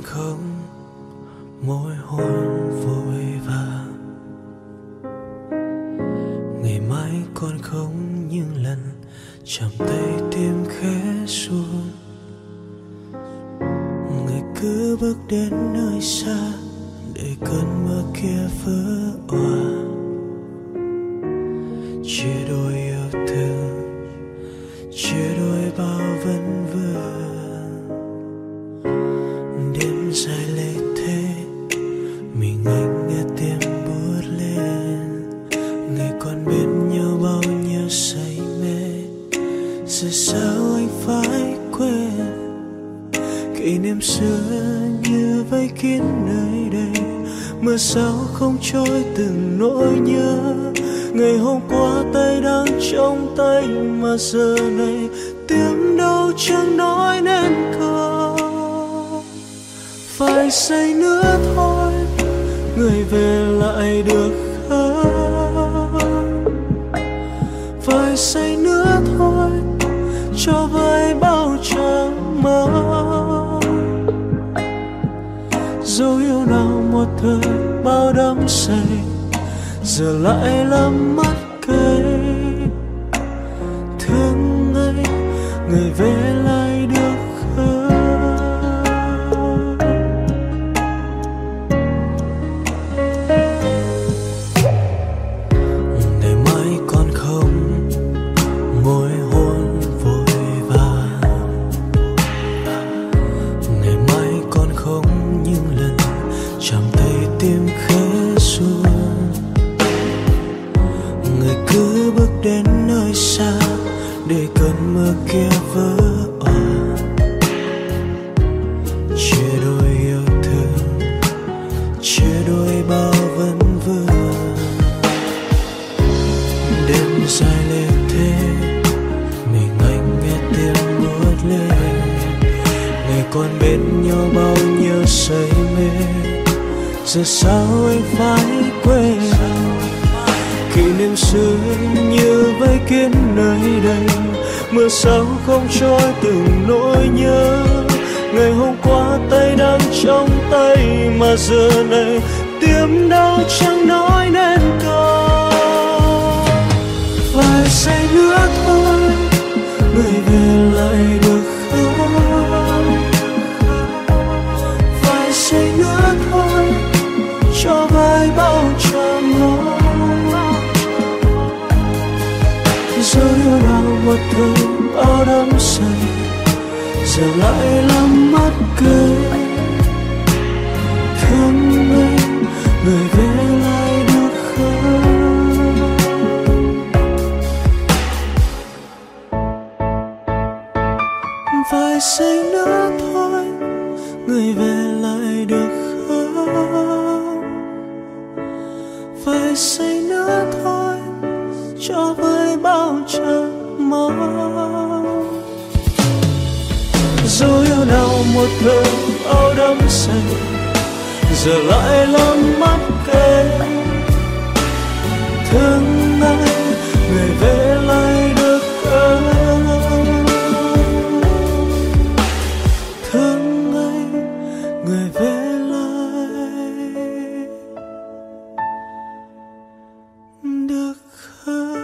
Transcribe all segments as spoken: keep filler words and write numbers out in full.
còn không môi hôn vội vàng, ngày mai còn không những lần chạm tay tim khẽ xuống. Người cứ bước đến nơi xa để cơn mưa kia vỡ òa, chia đôi yêu thương, chia đôi bao vấn vương. Đêm dài lệ thế, mình anh nghe tim buốt lên. Ngày còn bên nhau bao nhiêu say mê, giờ sao anh phải quên kỷ niệm xưa như vây kín nơi đây. Mưa sao không trôi từng nỗi nhớ, ngày hôm qua tay đang trong tay mà giờ này tiếng đâu chẳng nói nên câu. Phải say nữa thôi, người về lại được không? Phải say nữa thôi, cho vơi bao trăng mơ. Dấu yêu nào một thời bao đắm say, giờ lại lắm mắt cay. Thương anh, người về lại được không? Ngày mai còn không môi hôn vội vàng, ngày mai còn không những lần chạm tay tim khẽ xuống. Người cứ bước đến nơi xa để cơn mưa kia vỡ òa, chia đôi yêu thương, chia đôi bao vấn vương. Đêm dài lệ thế, mình anh nghe tiếng buốt lên. Ngày còn bên nhau bao nhiêu say mê, giờ sao anh phải quên kỷ niệm xưa như vây kín nơi đây. Mưa sao không trôi từng nỗi nhớ, ngày hôm qua tay đang trong tay mà giờ này tiếng đau chẳng nói nên câu. Phải say nữa thôi, người về lại được không? Phải say nữa thôi, cho vơi bao trăng mơ. Dấu yêu nào một thời bao đắm say, giờ lại lắm mắt cay. Thương anh, người về lại được không? Phải say nữa thôi, người về lại được không? Phải say nữa thôi, cho với bao trăng mơ. Dấu yêu nào một thời áo đắm say, giờ lại lắm mắt cay. Thương anh, người về lại được không? Thương anh, người về lại được không?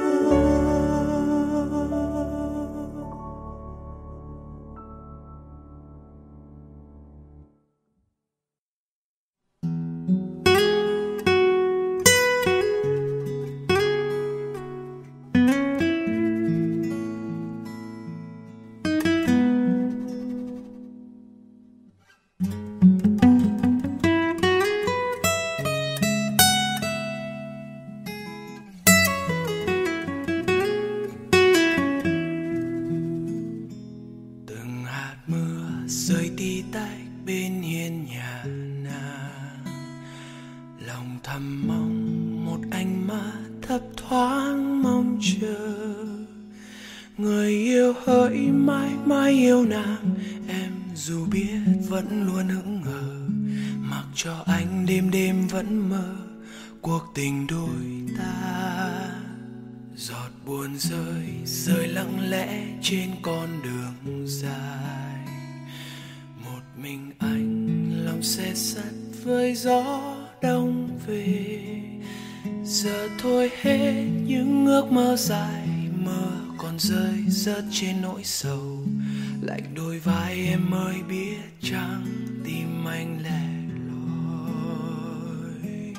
rơi tí tách bên hiên nhà nàng, lòng thầm mong một ánh mắt thấp thoáng mong chờ. Người yêu hỡi mãi mãi yêu nàng, em dù biết vẫn luôn hững hờ, mặc cho anh đêm đêm vẫn mơ cuộc tình đôi ta. Giọt buồn rơi rơi lặng lẽ trên con đường dài, một mình anh lòng xe sắt với gió đông về. Giờ thôi hết những ước mơ dài, mưa còn rơi rớt trên nỗi sầu. Lạnh đôi vai em ơi biết chăng tim anh lẻ loi.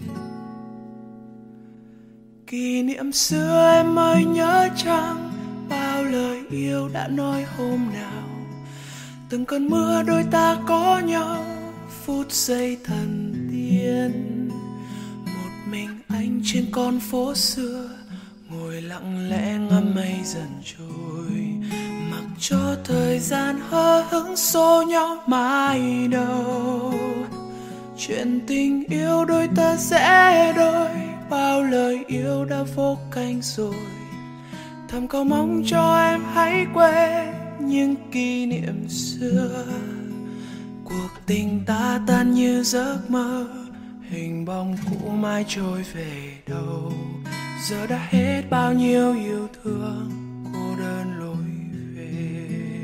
Kỷ niệm xưa em ơi nhớ chăng bao lời yêu đã nói hôm nào. Từng cơn mưa đôi ta có nhau, phút giây thần tiên. Một mình anh trên con phố xưa, ngồi lặng lẽ ngắm mây dần trôi. Mặc cho thời gian hờ hững xô nhau mãi đâu. Chuyện tình yêu đôi ta sẽ đôi, bao lời yêu đã vô cánh rồi. Thầm cầu mong cho em hãy quên những kỷ niệm xưa. Cuộc tình ta tan như giấc mơ, hình bóng cũ mãi trôi về đâu. Giờ đã hết bao nhiêu yêu thương, cô đơn lối về.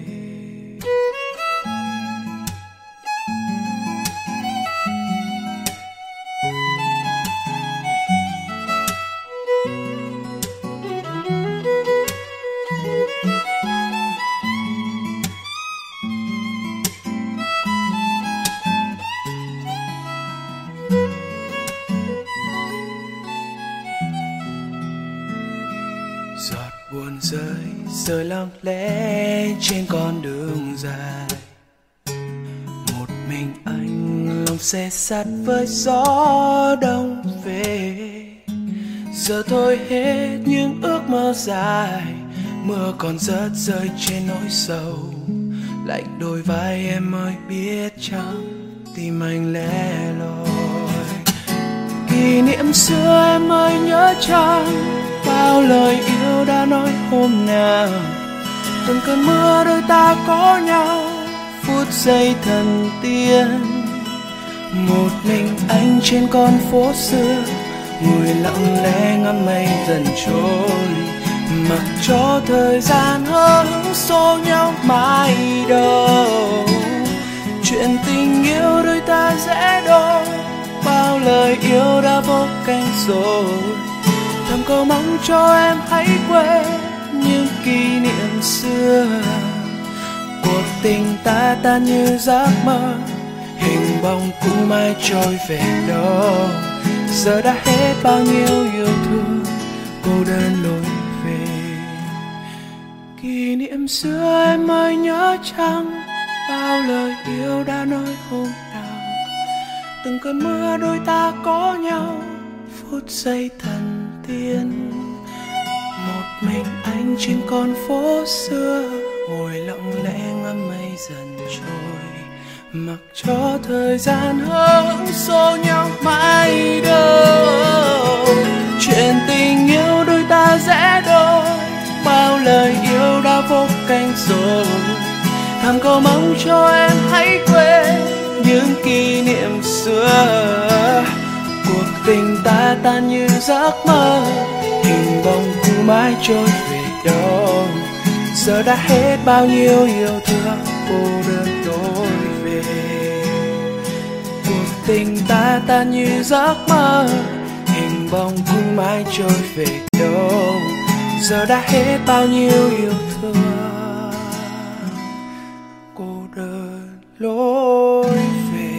Giọt buồn rơi rơi lặng lẽ trên con đường dài. Một mình anh lòng xe sắt với gió đông về. Giờ thôi hết những ước mơ dài, mưa còn rớt rơi trên nỗi sầu. Lạnh đôi vai em ơi biết chăng tim anh lẻ loi. Kỷ niệm xưa em ơi nhớ chăng bao lời yêu đã nói hôm nào. Từng cơn mưa đôi ta có nhau, phút giây thần tiên. Một mình anh trên con phố xưa, ngồi lặng lẽ ngắm mây dần trôi. Mặc cho thời gian hờ hững xô nhau mãi đâu. Chuyện tình yêu đôi ta dễ đôi, bao lời yêu đã vô cánh rồi. Thầm cầu mong cho em hãy quên những kỷ niệm xưa. Cuộc tình ta tan như giấc mơ, hình bóng cũ mãi trôi về đâu. Giờ đã hết bao nhiêu yêu thương, cô đơn lối về. Kỷ niệm xưa em ơi nhớ chăng bao lời yêu đã nói hôm nào. Từng cơn mưa đôi ta có nhau, phút giây thần tiên. Một mình anh trên con phố xưa, ngồi lặng lẽ ngắm mây dần trôi. Mặc cho thời gian hờ hững xô nhau mãi đâu. Chuyện tình yêu đôi ta dễ đôi, bao lời yêu đã vô cánh rồi. Thầm cầu mong cho em hãy quên những kỷ niệm xưa. Cuộc tình ta tan như giấc mơ, hình bóng cũ mãi trôi về đâu. Giờ đã hết bao nhiêu yêu thương, cô đơn lối về. Cuộc tình ta tan như giấc mơ, hình bóng cũ mãi trôi về đâu. Giờ đã hết bao nhiêu yêu thương, cô đơn lối về.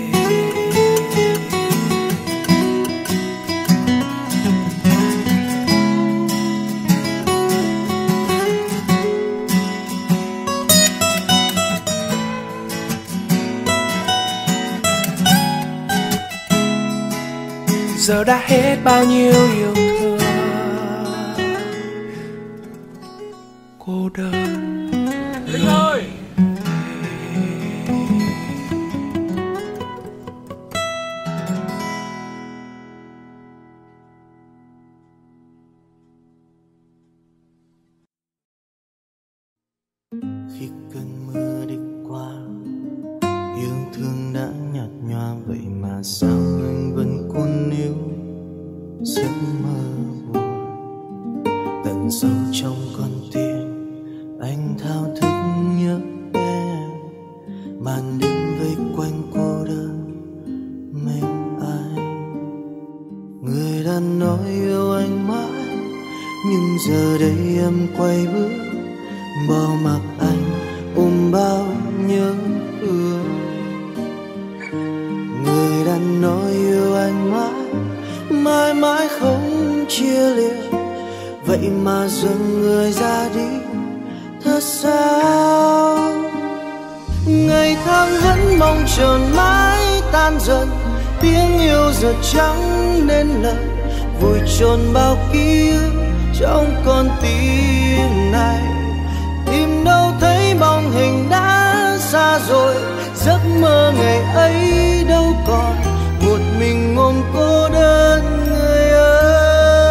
Giờ đã hết bao nhiêu yêu thương, cô đơn. Linh ơi! Khi cơn mưa đi qua, yêu thương đã nhạt nhòa, vậy mà sao anh vẫn cuốn níu giấc mơ buồn. Tận sâu trong con tim anh thao thức nhớ em, màn đêm vây quanh cô đơn em quay bước bỏ mặc anh ôm bao nhớ thương. Người đã nói yêu anh mãi mãi mãi không chia lìa, vậy mà dần người ra đi thật sao. Ngày tháng vẫn mong chờ mãi tan dần, tiếng yêu giờ chẳng nên lời, vùi chôn bao ký ức trong con tim này. Tìm đâu thấy bóng hình đã xa rồi, giấc mơ ngày ấy đâu còn, một mình ôm cô đơn người ơi.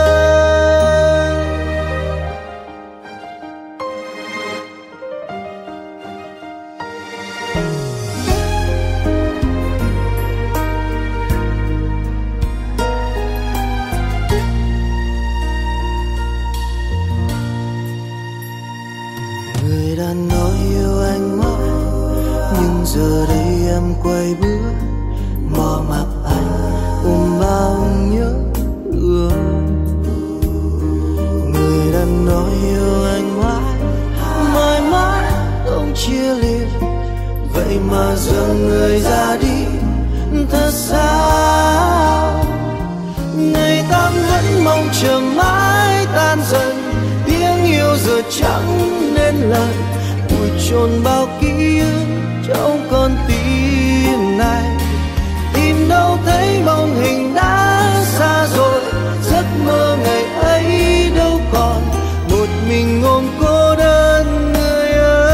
Người đã nói yêu anh mãi, nhưng giờ đây em quay bước bỏ mặc anh ôm bao nhớ thương. Người đã nói yêu anh mãi mãi mãi không chia lìa, vậy mà giờ người ra đi thật sao. Ngày tháng vẫn mong chờ mãi tan dần, tiếng yêu giờ chẳng nên lời, vùi chôn bao ký ức trong con tim này. Tìm đâu thấy bóng hình đã xa rồi, giấc mơ ngày ấy đâu còn, một mình ôm cô đơn người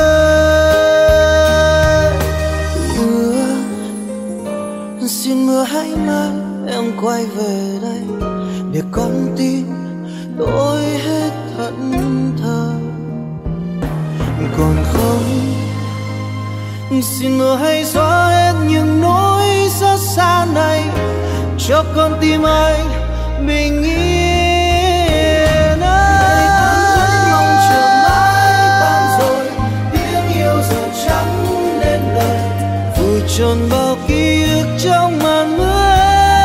ơi. Mưa, xin mưa hãy mang em quay về đây, để con tim tôi hết thẫn thờ. Còn không, xin mưa hãy xóa hết những nỗi xót xa này, cho con tim anh bình yên. Ngày tháng vẫn mong chờ mãi tan rồi, tiếng yêu giờ chẳng nên lời, vùi chôn bao ký ức trong màn mưa.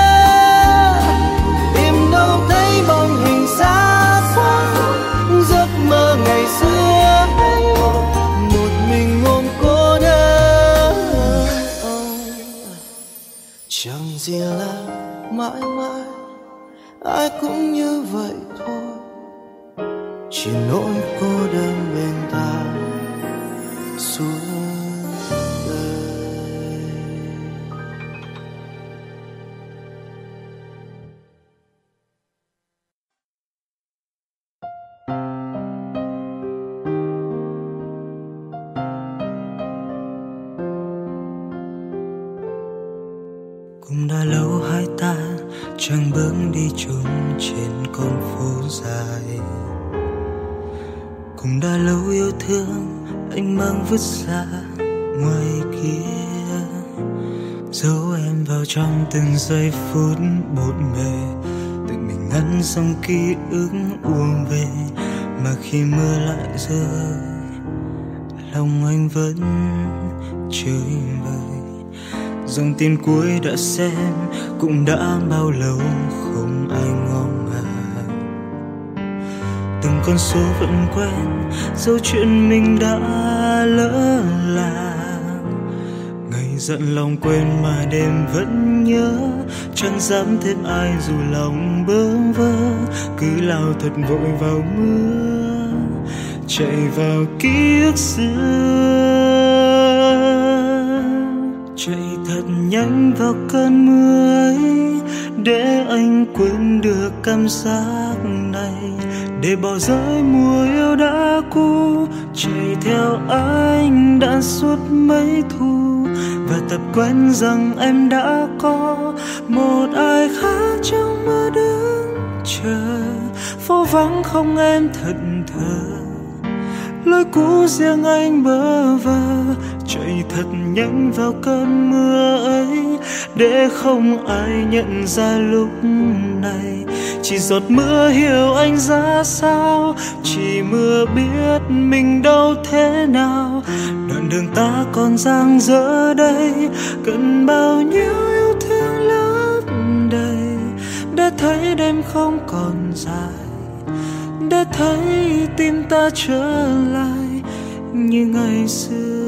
Tìm đâu thấy bóng hình xa xôi, giấc mơ ngày xưa hay một mình ôm cô đơn. Chẳng gì là mãi mãi, ai cũng như vậy thôi, chỉ nỗi cô đơn bên ta suốt đời. Cũng đã lâu hai ta chẳng bước đi chung trên con phố dài. Cũng đã lâu yêu thương anh mang vứt ra ngoài kia, giấu em vào trong từng giây phút bộn bề, tự mình ngăn dòng ký ức uông về. Mà khi mưa lại rơi, lòng anh vẫn chơi vơi. Dòng tin cuối đã xem, cũng đã bao lâu không ai ngó ngàng. Từng con số vẫn quen, dấu chuyện mình đã lỡ làng. Ngày giận lòng quên mà đêm vẫn nhớ, chẳng dám thêm ai dù lòng bơ vơ. Cứ lao thật vội vào mưa, chạy vào ký ức xưa. Chạy thật nhanh vào cơn mưa ấy, để anh quên được cảm giác này, để bỏ rơi mùa yêu đã cũ. Chạy theo anh đã suốt mấy thu, và tập quen rằng em đã có một ai khác trong mơ đứng chờ. Phố vắng không em thẫn thờ, lối cũ riêng anh bơ vơ. Chạy thật nhanh vào cơn mưa ấy, để không ai nhận ra lúc này. Chỉ giọt mưa hiểu anh ra sao, chỉ mưa biết mình đâu thế nào. Đoạn đường ta còn dang dở đây, cần bao nhiêu yêu thương lấp đầy, để thấy đêm không còn dài, để thấy tim ta trở lại như ngày xưa.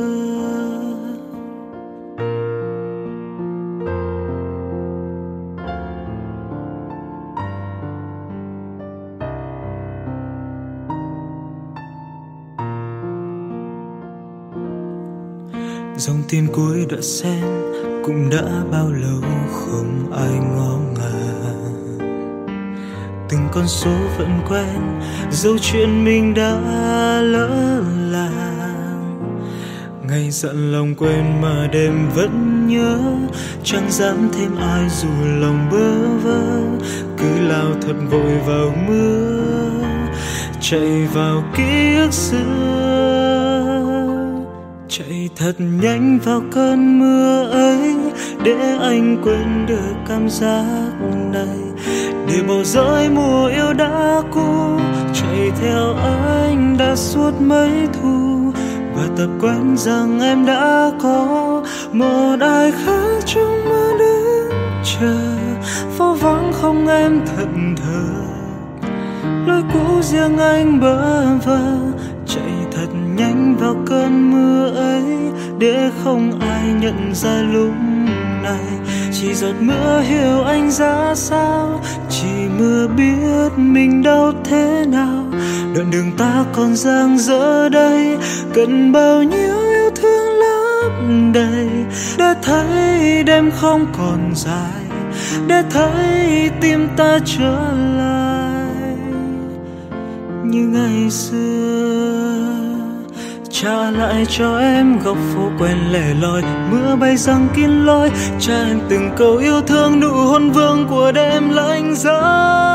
Dòng tin cuối đã xem cũng đã bao lâu không ai ngó ngàng. Từng con số vẫn quen, dấu chuyện mình đã lỡ làng. Ngày dặn lòng quên mà đêm vẫn nhớ, chẳng dám thêm ai dù lòng bơ vơ. Cứ lao thật vội vào mưa, chạy vào ký ức xưa. Chạy thật nhanh vào cơn mưa ấy, để anh quên được cảm giác này. Để bỏ rơi mùa yêu đã cũ, chạy theo anh đã suốt mấy thu. Và tập quen rằng em đã có một ai khác trong mơ đứng chờ. Phố vắng không em thẫn thờ, lối cũ riêng anh bơ vơ. Chạy thật nhanh vào cơn mưa ấy, để không ai nhận ra lúc này. Chỉ giọt mưa hiểu anh ra sao, chỉ mưa biết mình đau thế nào. Đoạn đường ta còn dang dở đây, cần bao nhiêu yêu thương lấp đầy. Để thấy đêm không còn dài, để thấy tim ta trở lại như ngày xưa. Trả lại cho em góc phố quen lẻ loi, mưa bay giăng kín lối. Trả em từng câu yêu thương, nụ hôn vương của đêm lạnh giá.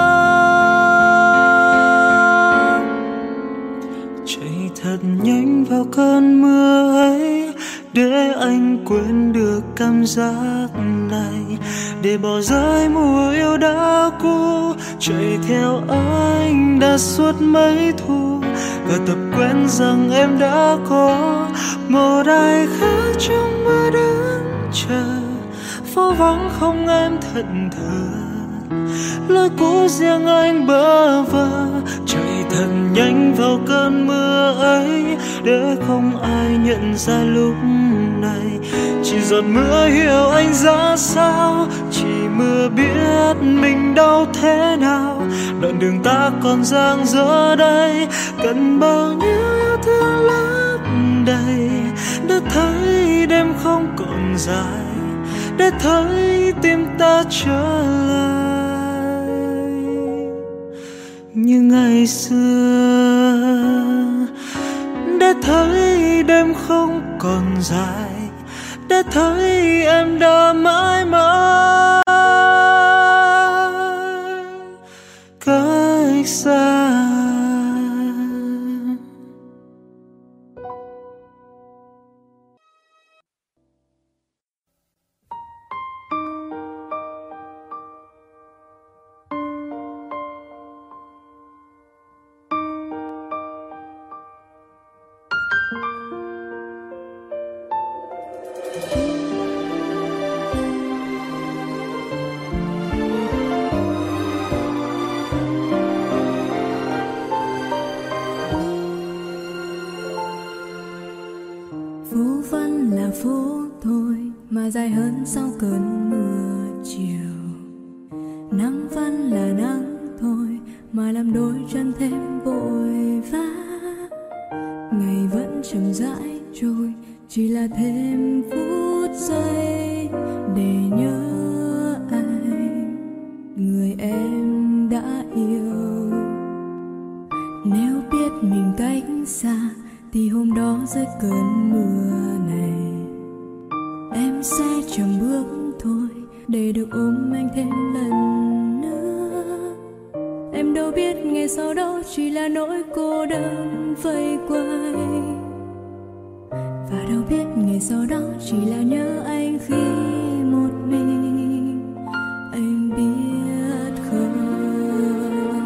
Chạy thật nhanh vào cơn mưa ấy, để anh quên được cảm giác này. Để bỏ rơi mùa yêu đã cũ, chạy theo anh đã suốt mấy thu. Và tập quen rằng em đã có một ai khác trong mơ đứng chờ. Phố vắng không em thẫn thờ, lối cũ riêng anh bơ vơ. Chạy thật nhanh vào cơn mưa ấy, để không ai nhận ra lúc này. Chỉ giọt mưa hiểu anh ra sao, chỉ mưa biết mình đau thế nào. Đoạn đường ta còn dang dở đây, cần bao nhiêu yêu thương lấp đầy. Để thấy đêm không còn dài, để thấy tim ta trở lại như ngày xưa. Để thấy đêm không còn dài, để thấy em đã mãi mãi cách xa. Phố thôi mà dài hơn sau cơn mưa chiều. Nắng vẫn là nắng thôi mà làm đôi chân thêm vội vã. Ngày vẫn chậm rãi trôi, chỉ là thêm phút giây để nhớ anh, người em đã yêu. Nếu biết mình cách xa thì hôm đó dưới cơn mưa này em sẽ chậm bước thôi, để được ôm anh thêm lần nữa. Em đâu biết ngày sau đó chỉ là nỗi cô đơn vây quanh, và đâu biết ngày sau đó chỉ là nhớ anh khi một mình. Anh biết không,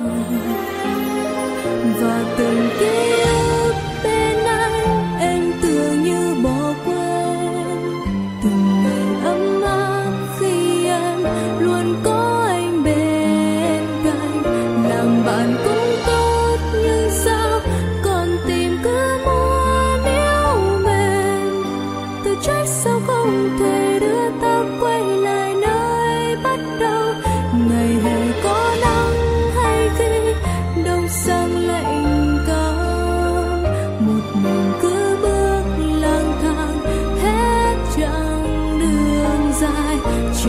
và từng ký ức bên anh em tưởng như bỏ quên. Từng ngày ấm áp khi em luôn có anh bên cạnh, làm bạn cũng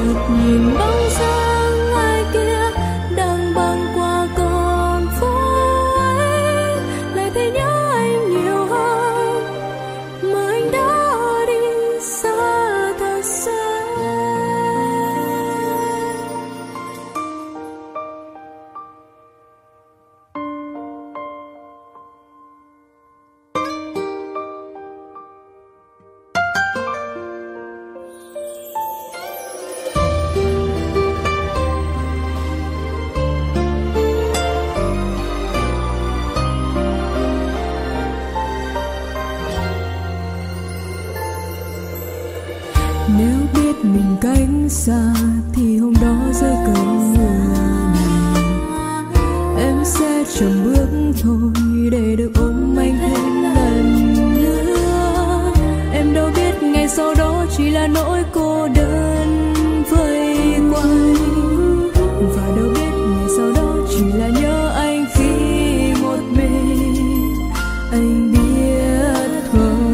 chợt nhìn bóng dáng ai kia đang băng qua con phố ấy, lại thấy nhớ anh nhiều hơn mà anh đã đi xa thật xa. Nếu biết mình cách xa thì hôm đó rơi cơn mưa này, em sẽ chậm bước thôi để được ôm anh thêm lần nữa. Em đâu biết ngày sau đó chỉ là nỗi cô đơn vây quanh, và đâu biết ngày sau đó chỉ là nhớ anh khi một mình anh biết không.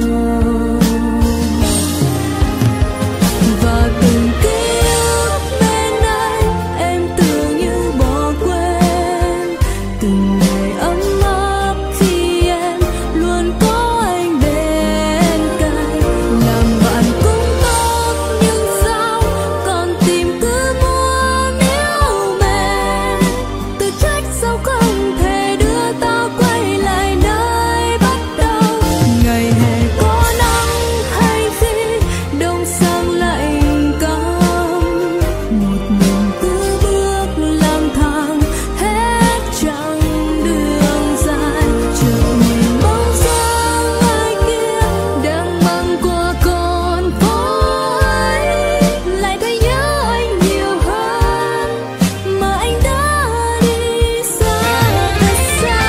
Và từng ký ức bên anh em tưởng như bỏ quên, từng ngày ấm áp khi em luôn có anh bên cạnh. Làm bạn cũng tốt nhưng sao còn tìm cứ muốn níu mềm, tự trách sao không thể đưa ta quay lại nơi bắt đầu. Ngày hè có nắng hay khi đông sang lạnh căm, một mình cứ bước lang thang hết chặng đường dài. Chợt nhìn bóng dáng ai kia đang băng qua con phố ấy, lại thấy nhớ anh nhiều hơn mà anh đã đi xa thật xa.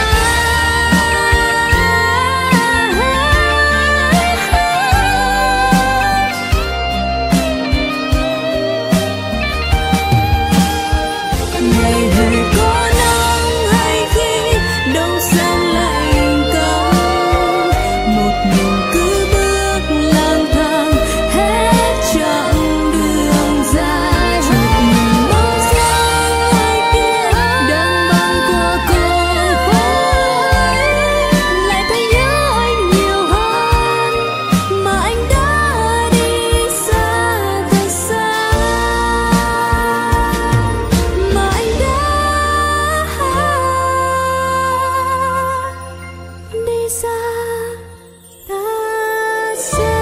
Ngày hè có nắng hay khi đông sang lạnh căm, một mình cứ bước lang thang hết chặng đường dài. Chợt nhìn bóng dáng ai kia đang băng qua con phố ấy, lại thấy nhớ anh nhiều hơn mà anh đã đi xa thật xa, mà anh đã đi xa thật xa.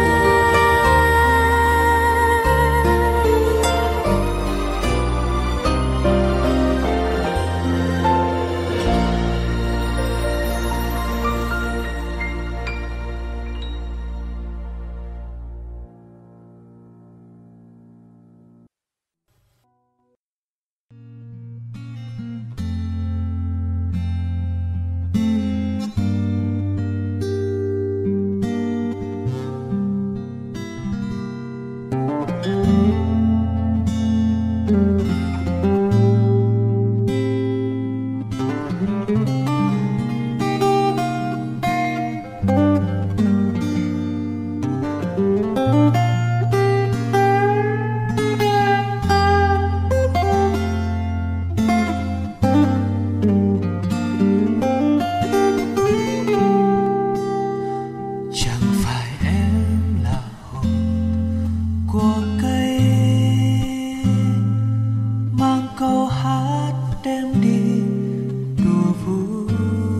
Chẳng phải em là hồn của cây, mang câu hát đem đi đùa vui,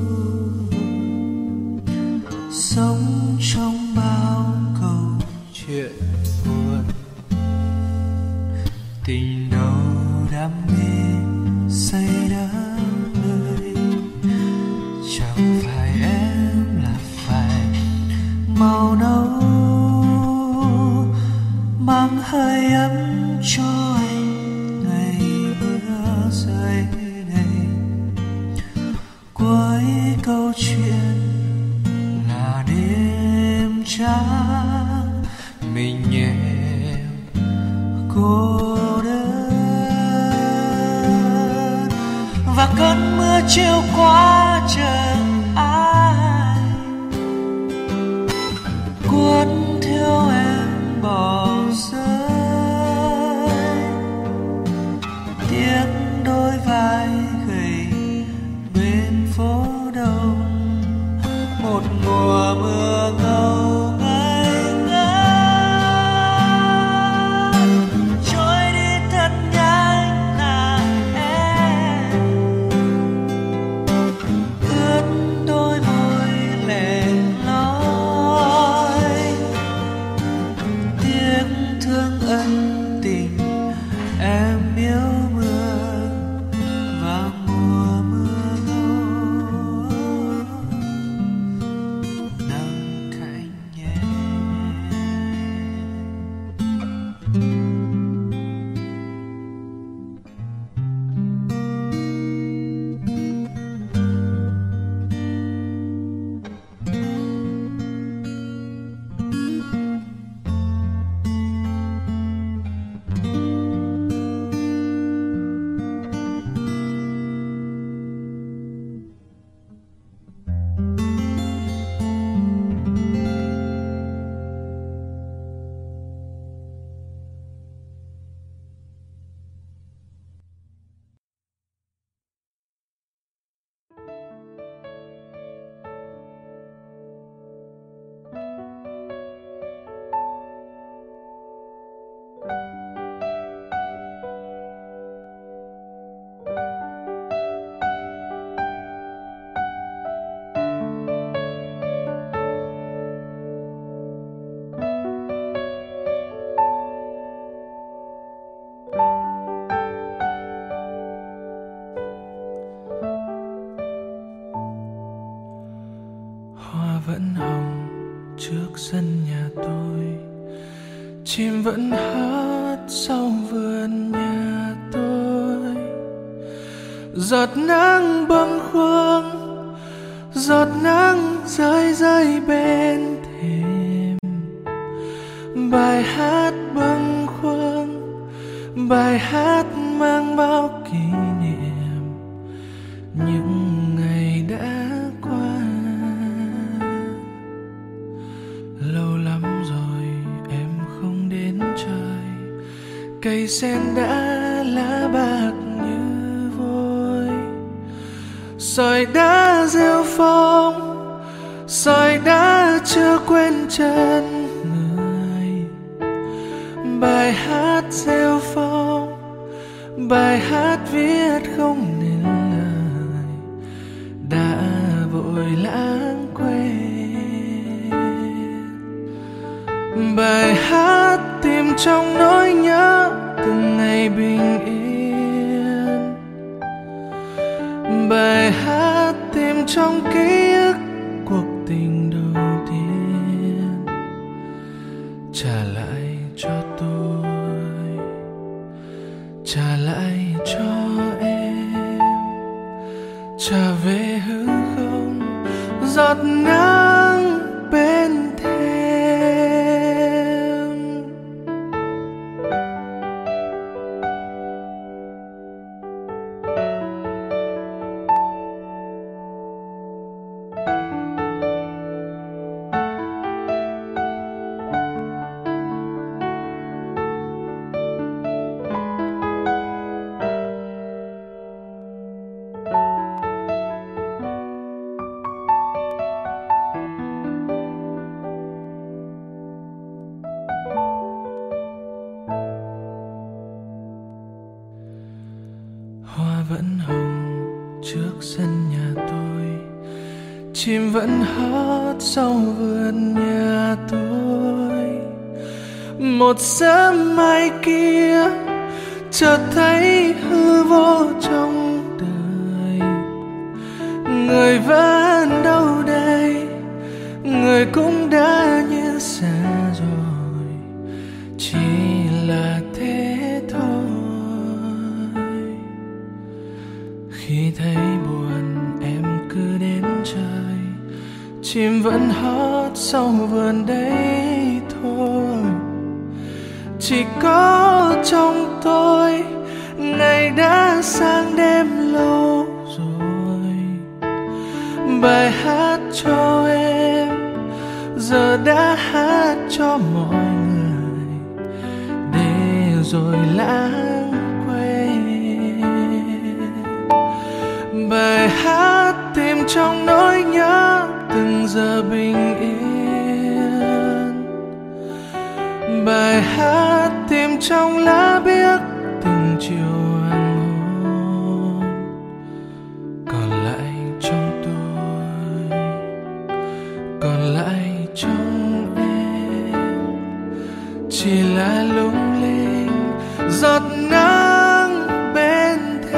sống trong bao câu chuyện buồn. Tình đầu đam mê say đắm người, chẳng phải em là phải màu nâu mang hơi ấm cho anh ngày mưa rơi đầy. Cuối câu chuyện là đêm trắng mình nhẹ cô đơn, và cơn mưa chiều qua trần ai cuốn theo em bỏ rơi. sân nhà tôi, chim vẫn hót sau vườn nhà tôi. Giọt nắng bâng khuâng, giọt nắng rơi rơi bên thềm. Bài hát bâng khuâng, bài hát mang bao kỷ niệm những ngày đã qua. Lâu lắm rồi em không đến chơi, cây sen đã lá bạc như vôi. Sỏi đá rêu phong, sỏi đá chưa quên chân người. Bài hát rêu phong, bài hát viết không nên lời, đã vội lãng quên. Bài hát tìm trong nỗi nhớ từng ngày bình yên. Bài hát tìm trong ký ức cuộc tình đầu tiên. Trả lại cho tôi, trả lại cho em, trả về hư không giọt nắng bên thềm. Hoa vẫn hồng trước sân nhà tôi, chim vẫn hót sau vườn nhà tôi. Một sớm mai kia chợt thấy hư vô trong đời. Người vẫn đâu đây, người cũng đã như xa rồi, chỉ là thế thôi. Khi thấy buồn em cứ đến chơi, chim vẫn hót sau vườn đấy thôi. Chỉ có trong tôi ngày đã sang đêm lâu rồi. Bài hát cho em giờ đã hát cho mọi người, để rồi lãng quên. Bài hát tìm trong nỗi nhớ từng giờ bình yên. Bài hát tìm trong lá biếc từng chiều hoàng hôn. Còn lại trong tôi, còn lại trong em, chỉ là lung linh giọt nắng bên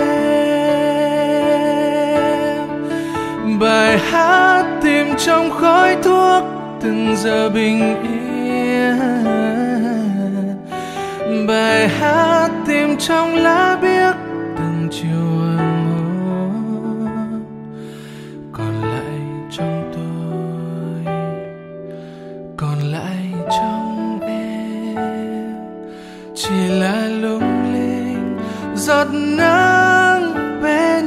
thềm. Bài hát tìm trong khói thuốc từng giờ bình yên. Bài hát tìm trong lá biếc từng chiều hoàng hôn. Còn lại trong tôi, còn lại trong em, chỉ là lung linh giọt nắng bên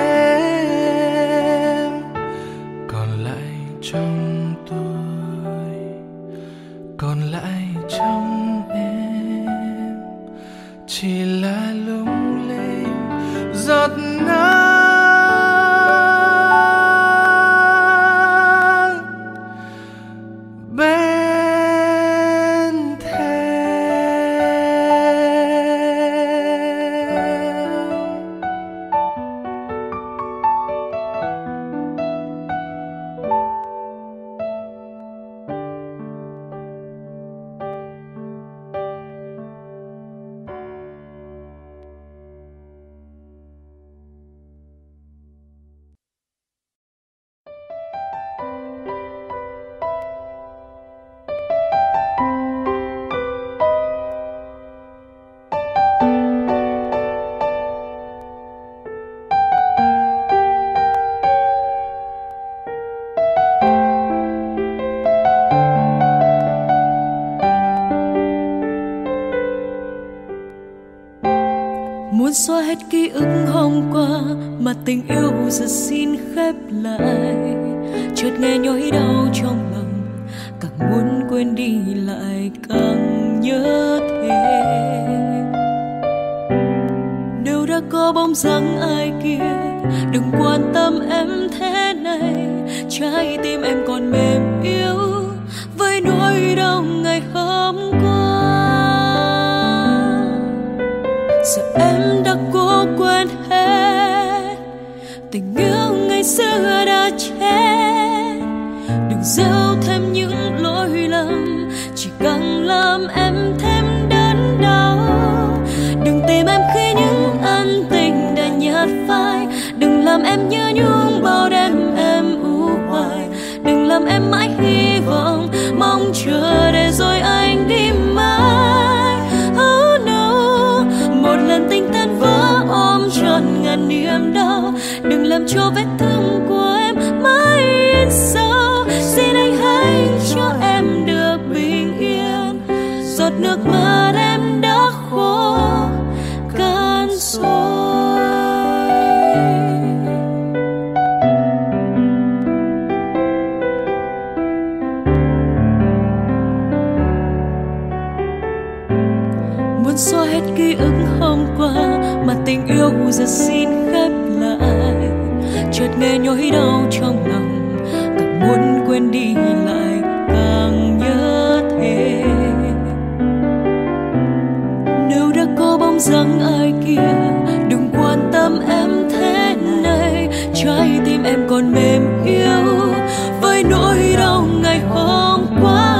thềm. Còn lại trong tôi, còn lại trong em, chỉ là lung linh giọt nắng bên thềm. hết ký ức hôm qua mà tình yêu giờ xin khép lại. Chợt nghe nhói đau trong lòng, càng muốn quên đi lại càng nhớ thế. Nếu đã có bóng dáng ai kia, đừng quan tâm em thế này. Trái tim em còn mềm yếu với nỗi đau ngày hôm qua. Giờ em đã cố quên hết tình yêu ngày xưa đã chết. Đừng giấu thêm những lỗi lầm, chỉ càng làm em thêm đớn đau. Đừng tìm em khi những ân tình đã nhạt phai. Đừng làm em nhớ nhung bao đêm em u hoài. Đừng làm em mãi hy vọng mong chờ để rồi anh đi mãi. Oh no, một lần tình tan vỡ ôm trọn ngàn niềm đau. Đừng làm cho vết thương của em mãi in sâu. Xin anh hãy cho em được bình yên. Giọt nước mắt em đã khô cạn rồi. Muốn xóa hết ký ức hôm qua mà tình yêu giờ xin khép lại. Chợt nghe nhói đau trong lòng, càng muốn quên đi lại càng nhớ thế. Nếu đã có bóng dáng ai kia, đừng quan tâm em thế này. Trái tim em còn mềm yếu với nỗi đau ngày hôm qua.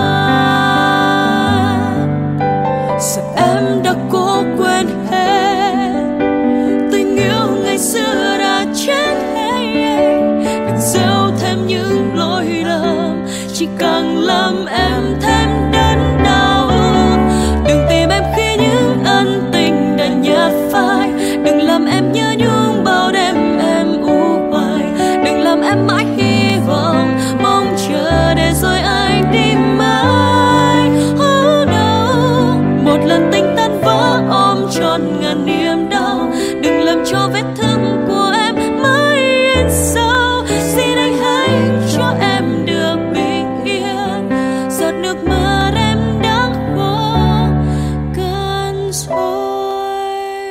Giờ em đã cố quên hết tình yêu ngày xưa đã chết. Đừng giấu thêm những lỗi lầm, chỉ càng làm em thêm đớn đau. Đừng tìm em khi những ân tình đã nhạt phai. Đừng làm em nhớ nhung bao đêm em u hoài. Đừng làm em mãi hy vọng mong chờ để rồi anh đi mãi. Oh no, một lần tình tan vỡ ôm trọn ngàn niềm đau. Đừng làm cho vết thương của em mãi in sâu. Xin anh hãy cho em được bình yên. Giọt nước mắt em đã khô cạn rồi.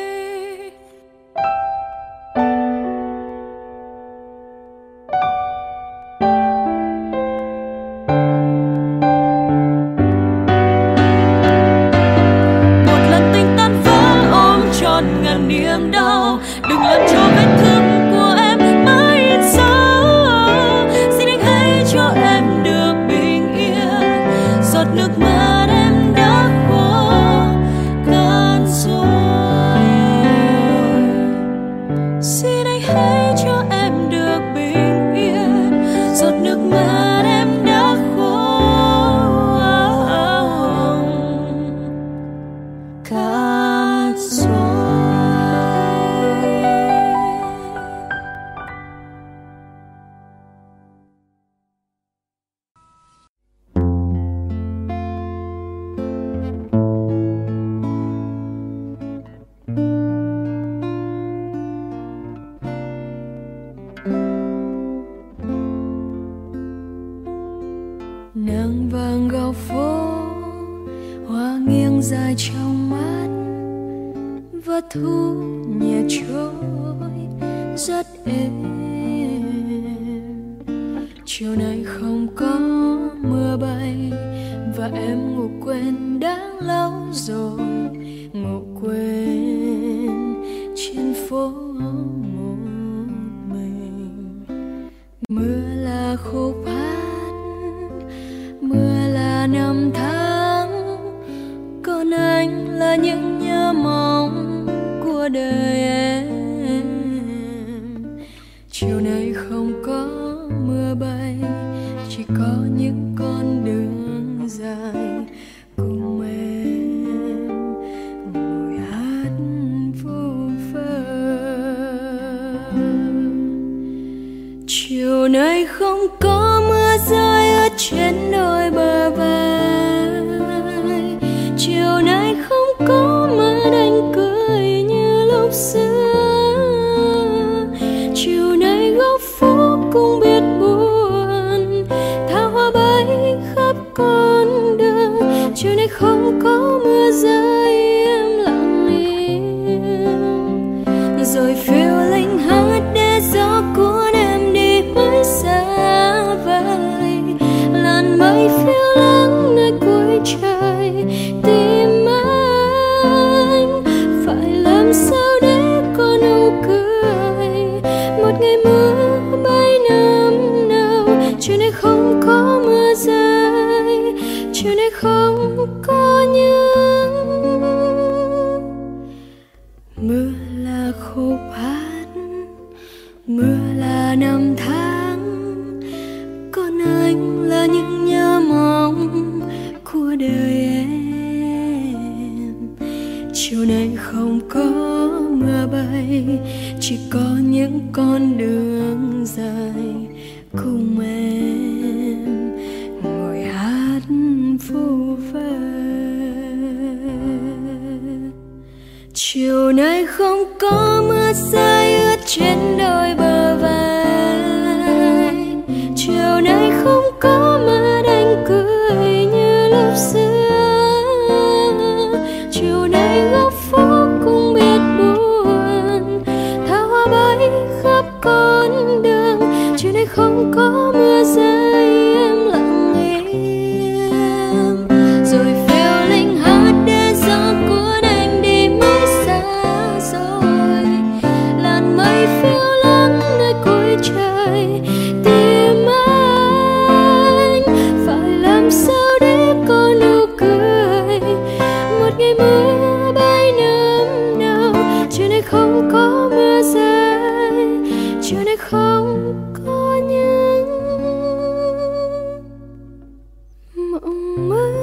Một lần tình tan vỡ ôm trọn ngàn niềm đau. Đừng làm cho vết thương của em mãi in sâu. Xin anh hãy cho em được bình yên. Giọt nước mắt em đã khô cạn rồi. Xin anh hãy cho em được bình yên. Giọt nước mắt em đã khô cạn rồi. Nắng vàng góc phố, hoa nghiêng dài trong mắt. Và thu nhẹ trôi rất êm. Chiều nay không có mưa bay. Và em ngủ quên đã lâu rồi. Ngủ quên trên phố một mình. Mưa là khúc hát, mưa là năm tháng. Còn anh là những nhớ mong của đời em. Chiều nay không có mưa bay, chỉ có những con đường dài cùng em ngồi hát vu vơ. Chiều nay không có mưa rơi ướt trên đôi bờ vai. Chiều nay không có má đánh cười như lúc xưa. chiều nay không có mưa rơi, em lặng im. Rồi phiêu linh hát để gió cuốn em đi mãi xa vời. Làn mây phiêu lãng nơi cuối trời tìm anh. Phải làm sao để có nụ cười một ngày mưa bay năm nào. Chiều nay không có mưa rơi, chiều nay không có những mưa là khô hát, mưa là năm tháng, còn anh là những nhớ mong của đời em. Chiều nay không có mưa bay, chỉ có những con đường dài cùng em ngồi hát vu vơ. Chiều nay không có mưa rơi ướt trên đôi bờ vai. Chiều nay không có mắt anh cười như lúc xưa. Chiều nay góc phố cũng biết buồn, thả hoa bay khắp con đường. Chiều nay không có mưa rơi, em lặng im. Rồi phiêu linh hát để gió cuốn anh đi mãi xa rồi. Làn mây phiêu lãng nơi cuối trời tìm anh. Phải làm sao để có nụ cười một ngày mưa bay năm nào. Chiều nay không có mưa rơi, chiều nay không có những mộng mơ.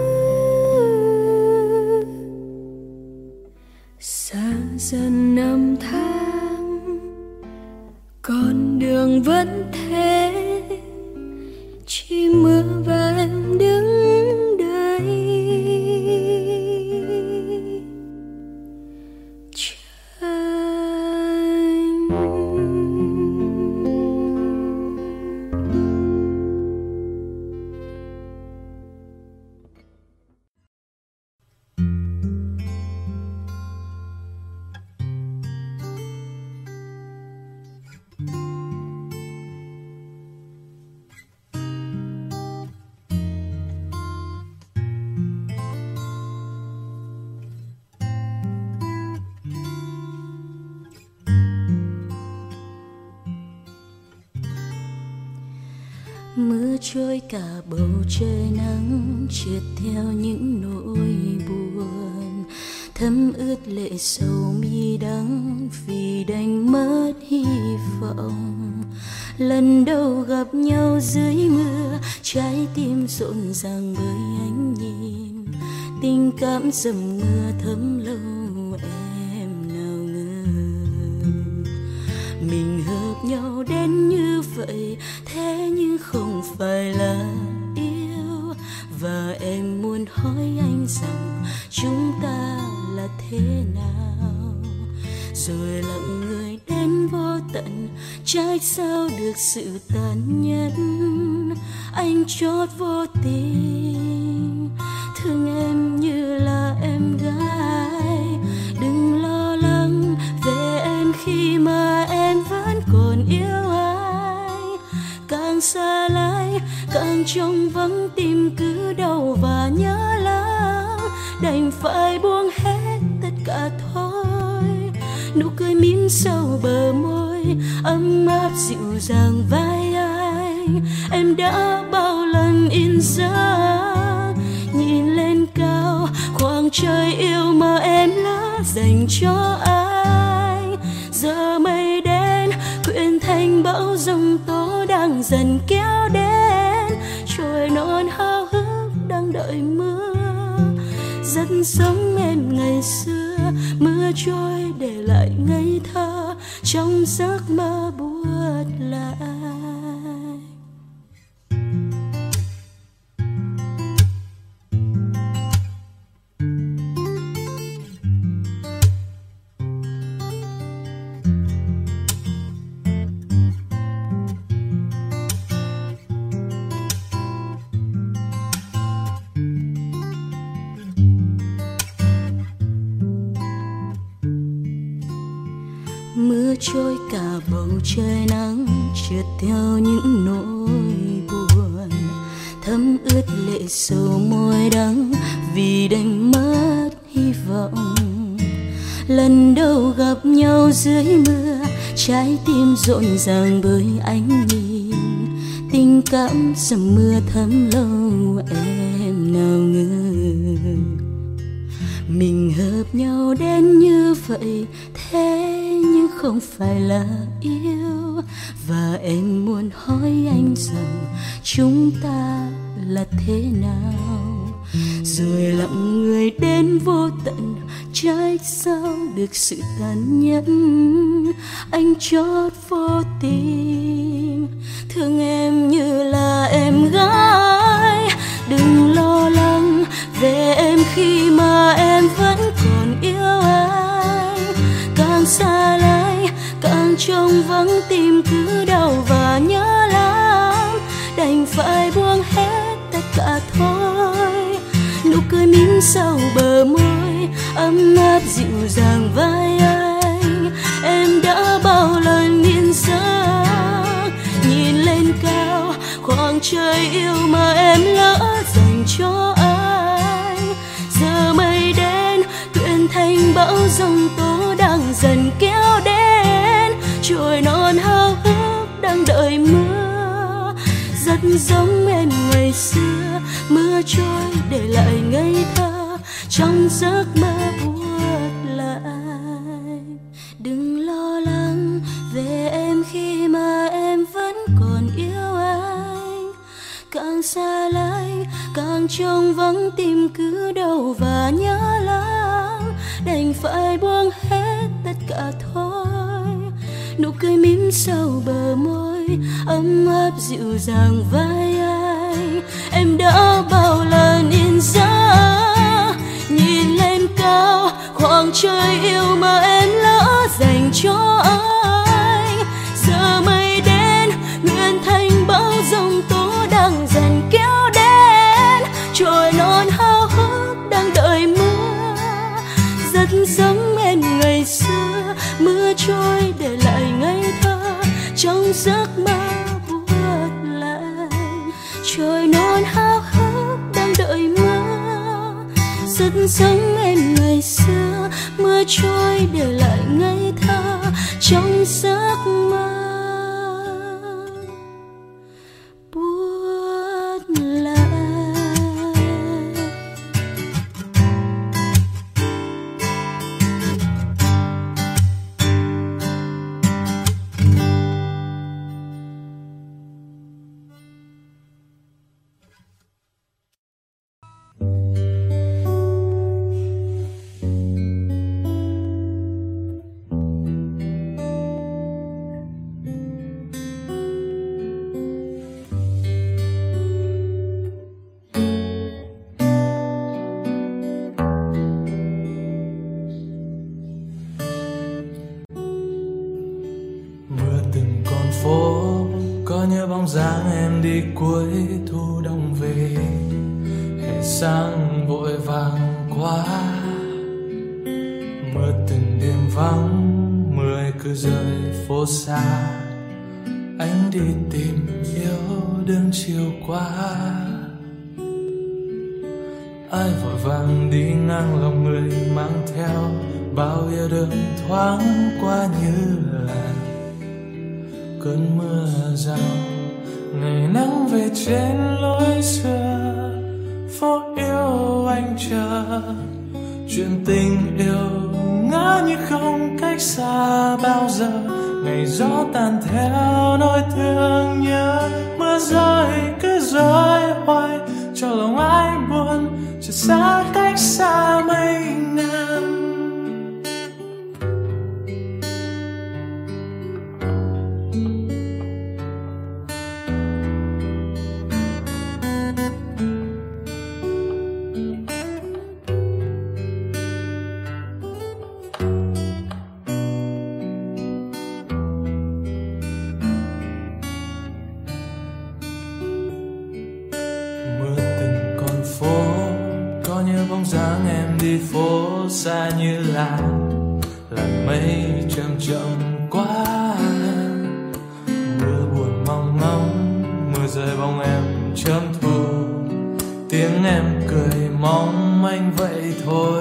Xa dần năm tháng, con đường vẫn thế, chỉ mưa và em đứng đây chờ anh. Mưa trôi cả bầu trời nắng, trượt theo những nỗi buồn, thấm ướt lệ sầu mi đắng vì đánh mất hy vọng. Lần đầu gặp nhau dưới mưa, trái tim rộn ràng bởi ánh nhìn, tình cảm dầm mưa thấm lâu em nào ngờ. Mình hợp nhau đến như vậy, thế nhưng không phải là yêu. Và em muốn hỏi anh rằng chúng ta là thế nào. Rồi lặng người đến vô tận, trách sao được sự tàn nhẫn. Anh chót vô tình thương em như là em gái. Đừng lo lắng về em khi mà em vẫn còn yêu anh. Càng xa lánh càng trông vắng, tim cứ đau và nhớ lắm. Đành phải buông hết tất cả thôi. Nụ cười mím sau bờ môi, ấm áp dịu dàng vai anh. Em đã bao lần in dáng nhìn lên cao, khoảng trời yêu mà em đã dành cho anh. Giờ mây đen quyện thành bão giông tố đang dần kéo đến. Trôi non háo hức đang đợi mưa, rất giống em ngày xưa. Mưa trôi để lại ngây thơ trong giấc mơ buốt lạnh. trôi cả bầu trời nắng, trượt theo những nỗi buồn, thấm ướt lệ sầu môi đắng vì đành mất hy vọng. Lần đầu gặp nhau dưới mưa, trái tim rộn ràng bởi ánh nhìn, tình cảm dầm mưa thấm lâu em nào ngờ mình hợp nhau đến như vậy. Thế nhưng không phải là yêu, và em muốn hỏi anh rằng chúng ta là thế nào, rồi lặng người đến vô tận. Trái sao được sự tàn nhẫn, anh chót vô tình thương em như là em gái. Đừng lo lắng về em khi mà em vẫn còn yêu anh. Càng xa lánh càng trông vắng, tim cứ đau và nhớ lắm, đành phải buông hết tất cả thôi. Nụ cười mím sau bờ môi ấm áp dịu dàng vai anh, em đã bao lần nhìn xa nhìn lên cao khoảng trời yêu mà em lỡ dành cho anh. Giờ mây đến quyện thành bão giông tố đang dần kéo đến, chồi non hao hức đang đợi mưa. Rất giống em ngày xưa, mưa trôi để lại ngây thơ trong giấc mơ buốt lại. Đừng lo lắng về em khi mà em vẫn còn yêu anh. Càng xa lánh càng trông vắng, tim cứ đau và nhớ lắm, đành phải buông hết tất cả thôi. Nụ cười mím sau bờ môi ấm áp dịu dàng vai anh, em đã bao lần nhìn ra nhìn lên cao khoảng trời yêu mà em lỡ dành cho anh. Giờ mây đến nguyện thành bão giông tố đang dần kéo đến, chồi non hao hức đang đợi mưa. Rất giống em ngày xưa, mưa trôi để lại ngây thơ trong giấc mơ buốt lạnh. Chồi non hao hức đang đợi mưa, rất giống em ngày xưa, mưa trôi để lại ngây thơ trong giấc mơ buốt lạnh. Dáng em đi cuối thu đông về, hè sáng vội vàng quá. Mưa từng đêm vắng, mưa cứ rơi phố xa. Anh đi tìm yêu đêm chiều qua. Ai vội vàng đi ngang lòng người, mang theo bao yêu đương thoáng qua như là cơn mưa rào. Ngày nắng về trên lối xưa, phố yêu anh chờ. Chuyện tình yêu ngỡ như không cách xa bao giờ. Ngày gió tàn theo nỗi thương nhớ, mưa rơi cứ rơi hoài cho lòng ai buồn, chợt xa cách xa mấy năm. Xa như là làn mây chậm chậm qua. tiếng em cười mong manh vậy thôi.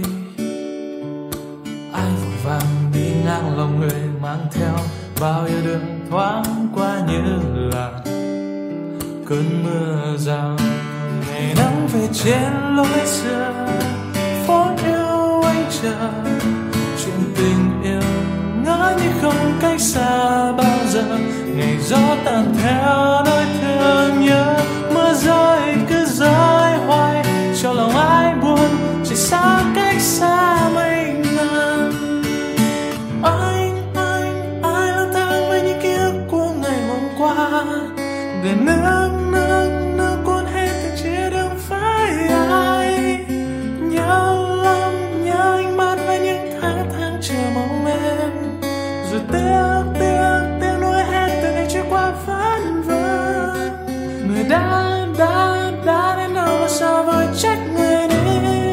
Ai vội vàng đi ngang lòng người mang theo bao yêu đương thoáng qua như là cơn mưa rào. Ngày nắng về trên lối xưa, phố yêu anh chờ, chuyện tình yêu ngỡ như không cách xa bao giờ. Ngày gió tàn theo nỗi thương nhớ, mưa rơi cứ rơi hoài, cho lòng ai buồn chỉ xa cách xa mây ngàn. Anh, anh, ai lang thang với những ký ức của ngày hôm qua, để nước, nước, nước cuốn hết từng chia đường phải ai. Nhớ lắm, nhớ ánh mắt với những tháng tháng chờ mong em, rồi tiếc, tiếc, tiếc nuối hết từ ngày trôi qua vẫn vương. Người đã, đã, đã đến đâu mà sao vội trách người đi.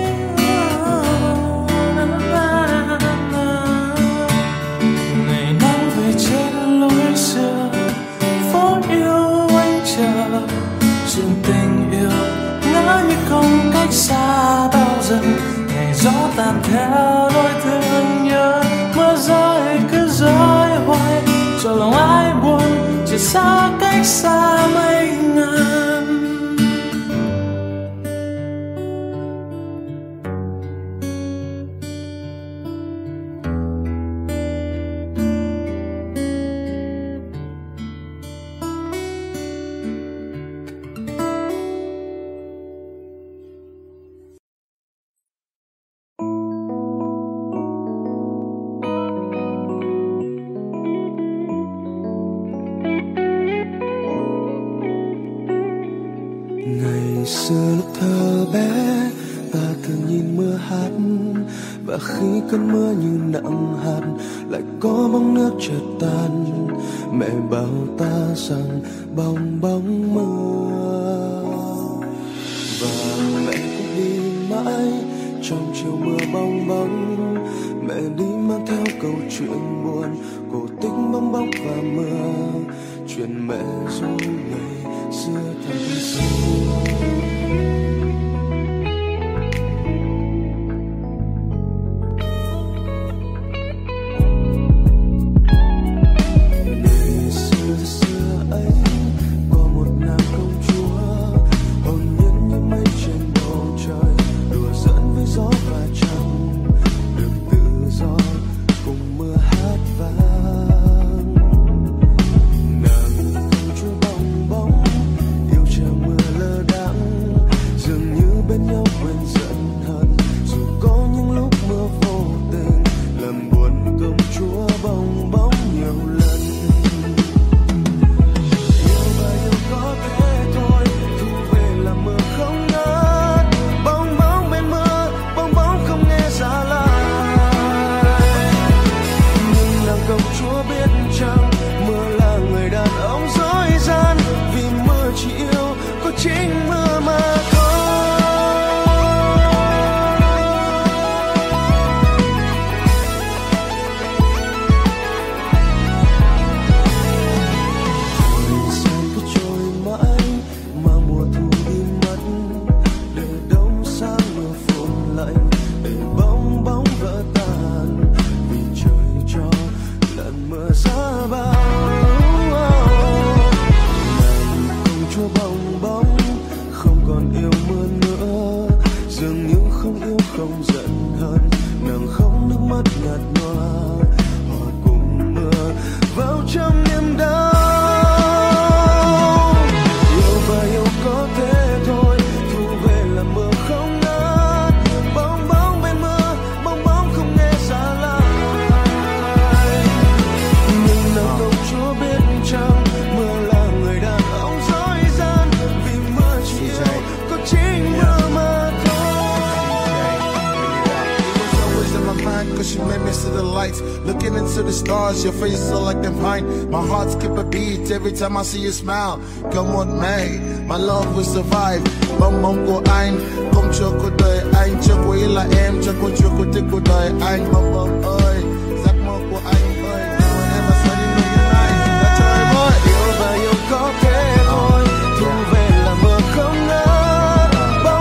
Ngày nắng về trên lối xưa, phố yêu anh chờ, chuyện tình yêu ngỡ như không cách xa bao giờ. Ngày gió tàn theo nỗi thương nhớ, mưa rơi cứ rơi hoài, cho lòng ai buồn chỉ xa cách xa mây ngàn. Ngày xưa lúc thơ bé, ta thường nhìn mưa hát, và khi cơn mưa như nặng hạt lại có bóng nước chợt tan. Mẹ bảo ta rằng bong bóng mưa, và mẹ cũng đi mãi trong chiều mưa bong bóng. Mẹ đi mang theo câu chuyện buồn, cổ tích bong bóng và mưa, chuyện mẹ ru ngày xưa thật xưa. Your face so like them pine. My heart skip a beat every time I see you smile. Come on, May, my love will survive. Bong bóng của anh, không cho cuộc đời anh. Cho cô ấy là em, cho cô chưa cô thích cuộc đời anh. Bong bóng ơi, giấc mơ của anh ơi. Now and ever starting with you night. Đã trời ơi, yêu và yêu có thế thôi. Thu về là mưa không ngớt.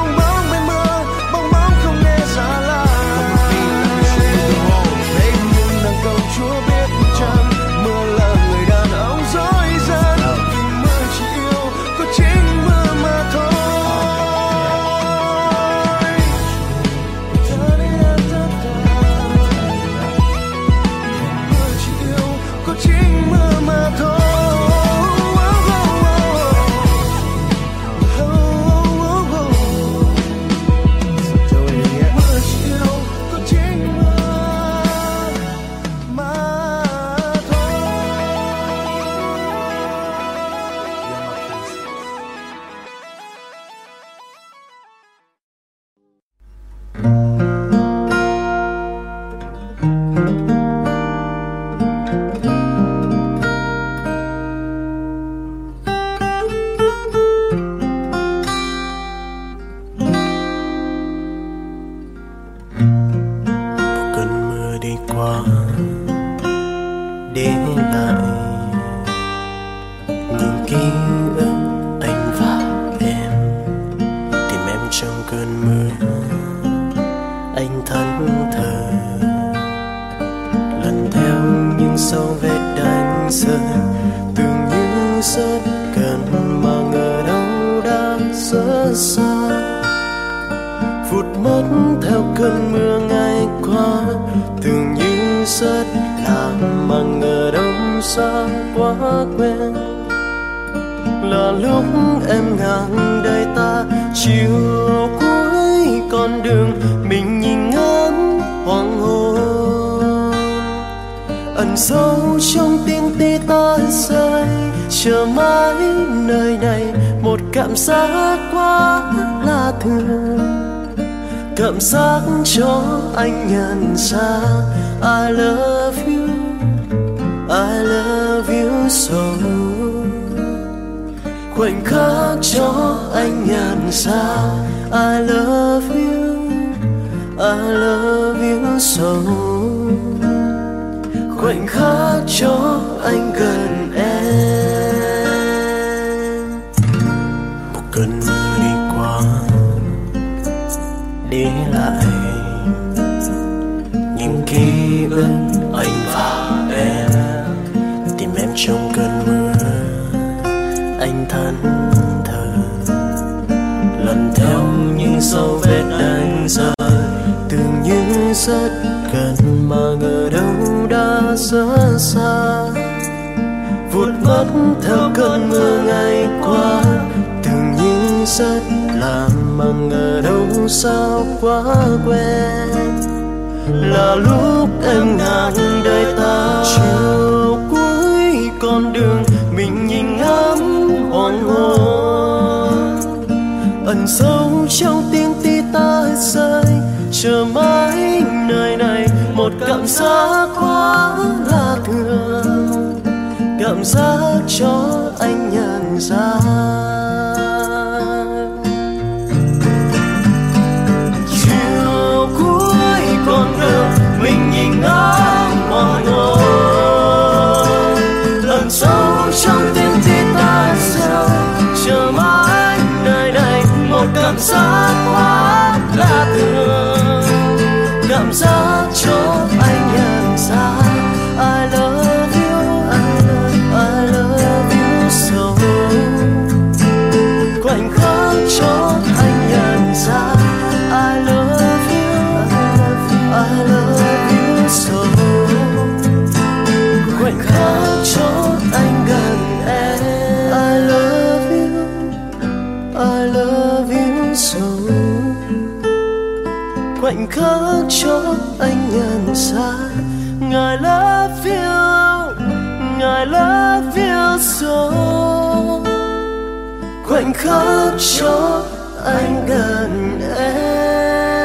Cảm giác quá là thường, cảm giác cho anh nhận ra I love you, I love you so. Khoảnh khắc cho anh nhận ra I love you, I love you so. Khoảnh khắc cho anh gần em. Cơn mưa đi qua để lại những ký ức anh và em. Tìm em trong cơn mưa anh thẫn thờ, lần theo những dấu vết anh rời, tưởng như rất gần mà ngờ đâu đã rất xa. Vụt mất theo cơn mưa ngày qua, rất là mà ngờ đâu sao quá quen. Là lúc em ngàn đời ta, chiều cuối con đường mình nhìn ngắm hoàng hôn, ẩn sâu trong tiếng tí ta rơi. Chờ mãi nơi này một cảm giác quá là thường, cảm giác cho anh nhận ra. Con đường mình nhìn ngắm hoàng hôn, lần sâu trong tiếng tí ta rơi. Chờ mãi nơi này một cảm giác quá lạ thường, cảm giác cho anh nhận ra I love you, I love, I love you so. Khoảnh khắc cho anh nhận ra I love I love you so. Khoảnh khắc cho anh gần em I love you, I love you so. Khoảnh khắc cho anh nhận ra I love you, I love you so. Khoảnh khắc cho anh gần em.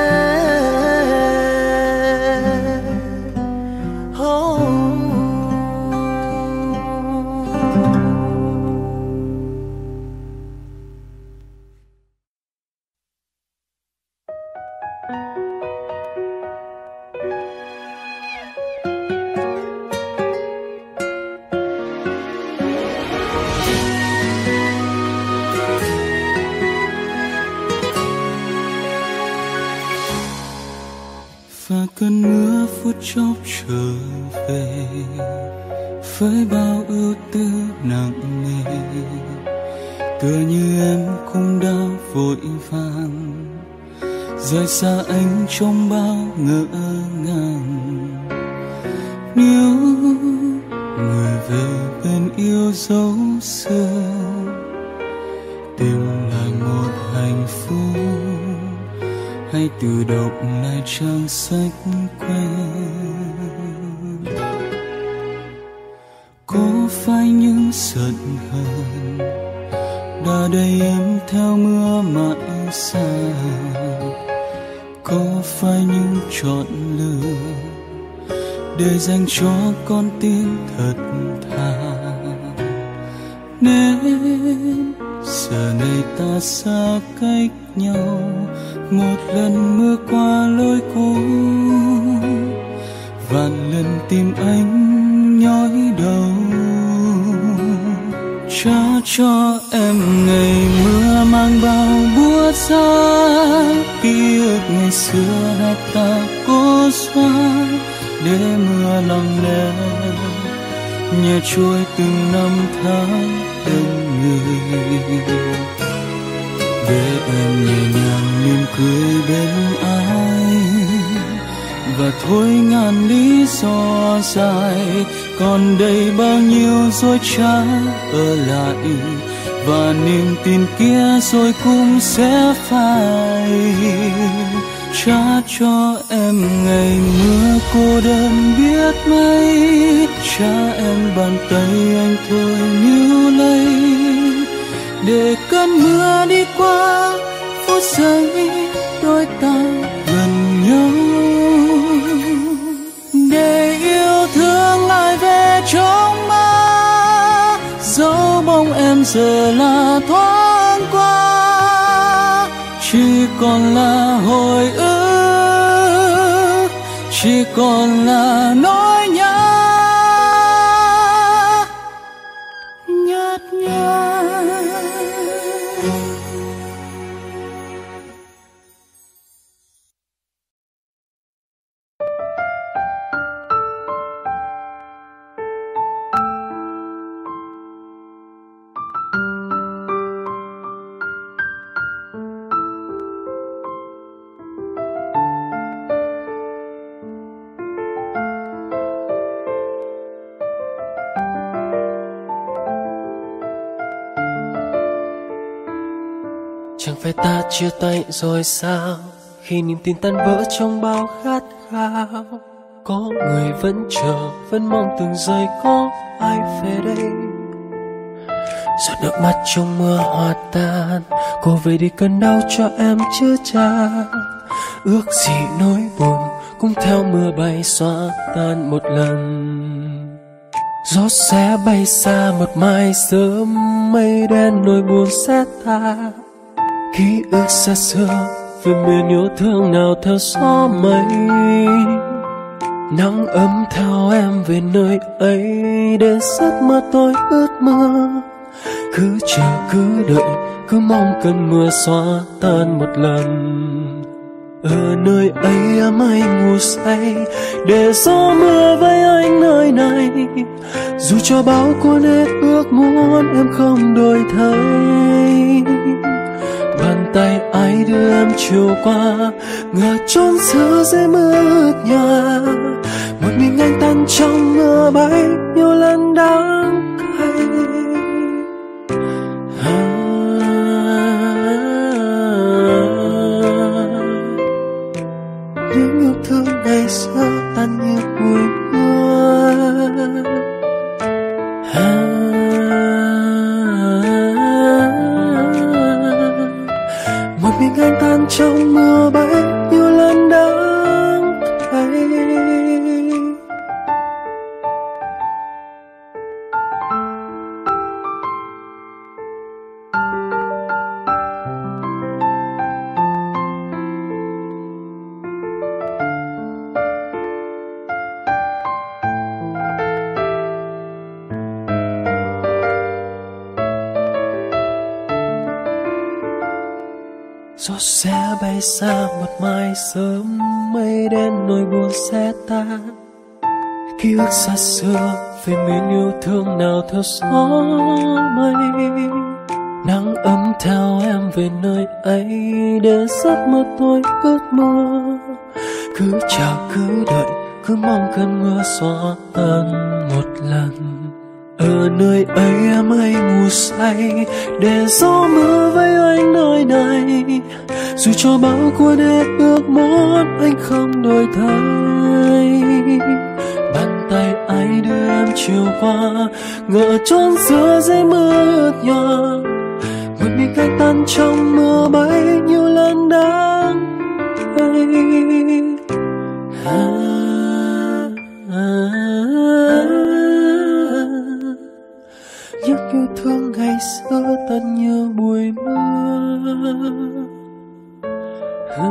Và cơn mưa phút chốc trở về với bao ưu tư nặng nề, tựa như em cũng đã vội vàng rời xa anh trong bao ngỡ ngàng. Nếu người về bên yêu dấu xưa, tìm lại một hạnh phúc, hay tự đọc lại trang sách quen. Có phải những giận hờn đã đầy em theo mưa mãi xa? có phải những chọn lựa để dành cho con tim thật thà, nên giờ này ta xa cách nhau, một lần mưa qua lối cũ, vạn lần tìm anh nhói đầu. Trả cho em ngày mưa mang bao buốt giá, ký ức ngày xưa hai ta cố xóa, để mưa lặng lẽ nhẹ trôi từng năm tháng bên người. Để em nhẹ nhàng mỉm cười bên ai, và thôi ngàn lý do dài, còn đây bao nhiêu dối trá ở lại, và niềm tin kia rồi cũng sẽ phai. Trả cho em ngày mưa cô đơn biết mấy, trả em bàn tay anh thôi níu lấy, để cơn mưa đi qua phút giây đôi ta gần nhau, để yêu thương lại về trong mơ, dấu bóng em giờ là thoáng qua, chỉ còn là hồi ức, chỉ còn là nỗi nhớ nhạt nhòa. Chẳng phải ta chia tay rồi sao, khi niềm tin tan vỡ trong bao khát khao. Có người vẫn chờ, vẫn mong từng giây có ai về đây. Giọt nước mắt trong mưa hòa tan, cô về đi cơn đau cho em chữa chan. Ước gì nỗi buồn cũng theo mưa bay xóa tan một lần. Gió sẽ bay xa một mai sớm, mây đen nỗi buồn sẽ tan. Ký ức xa xưa về miền yêu thương nào theo gió mây, nắng ấm theo em về nơi ấy, để giấc mơ tôi ướt mưa. Cứ chờ cứ đợi, cứ mong cơn mưa xóa tan một lần. Ở nơi ấy em anh ngủ say, để gió mưa với anh nơi này. Dù cho bão cuốn hết ước muốn em không đổi thay. Bàn tay ai đưa em chiều qua, ngờ trốn giữa dưới mưa ướt nhòa. Một mình anh tan trong mưa bay, nhiều lần đắng cay. À, những yêu thương ngày xưa tan như bụi mưa. À, một mình anh tan trong mưa bay, nhiều lần đắng cay. Gió sẽ bay xa một mai sớm, mây đen nỗi buồn sẽ tan. Ký ức xa xưa về miền yêu thương nào theo gió mây, nắng ấm theo em về nơi ấy, để giấc mơ tôi ước mơ. Cứ chờ cứ đợi, cứ mong cơn mưa xóa tan một lần. Ở nơi ấy em hay ngủ say, để gió mưa với anh nơi này. Dù cho bão cuốn hết ước muốn anh không đổi thay. Bàn tay ai đưa em chiều qua, ngỡ trốn giữa dưới mưa ướt nhòa. Một mình anh tan trong mưa bay, nhiều lần đắng bay. À, à, nhớ yêu thương ngày xưa thật nhiều buổi mưa. À,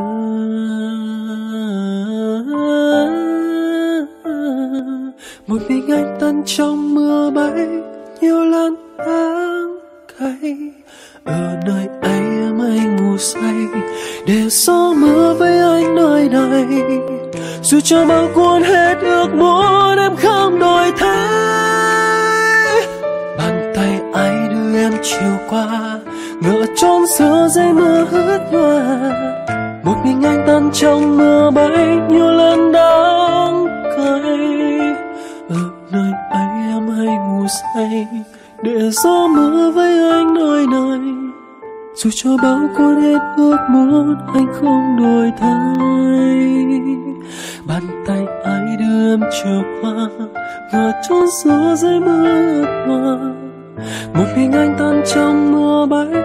một mình anh tan trong mưa bay nhiều lần tháng cay. Ở nơi ấy em anh ngủ say để gió mưa với anh nơi này. Dù cho bao cuốn hết ước muốn em không đổi thay. Bàn tay ai đưa em chiều qua ngỡ trốn giữa dây mưa ướt nhòa. Một mình anh tan trong mưa bay nhiều lần đắng cay. Ở nơi ấy em hay ngủ say để gió mưa với anh nơi này. Dù cho bao cuốn hết ước muốn anh không đổi thay. Bàn tay ai đưa em chiều qua ngỡ trốn giữa dây mưa ướt nhòa. Một mình anh tan trong mưa bay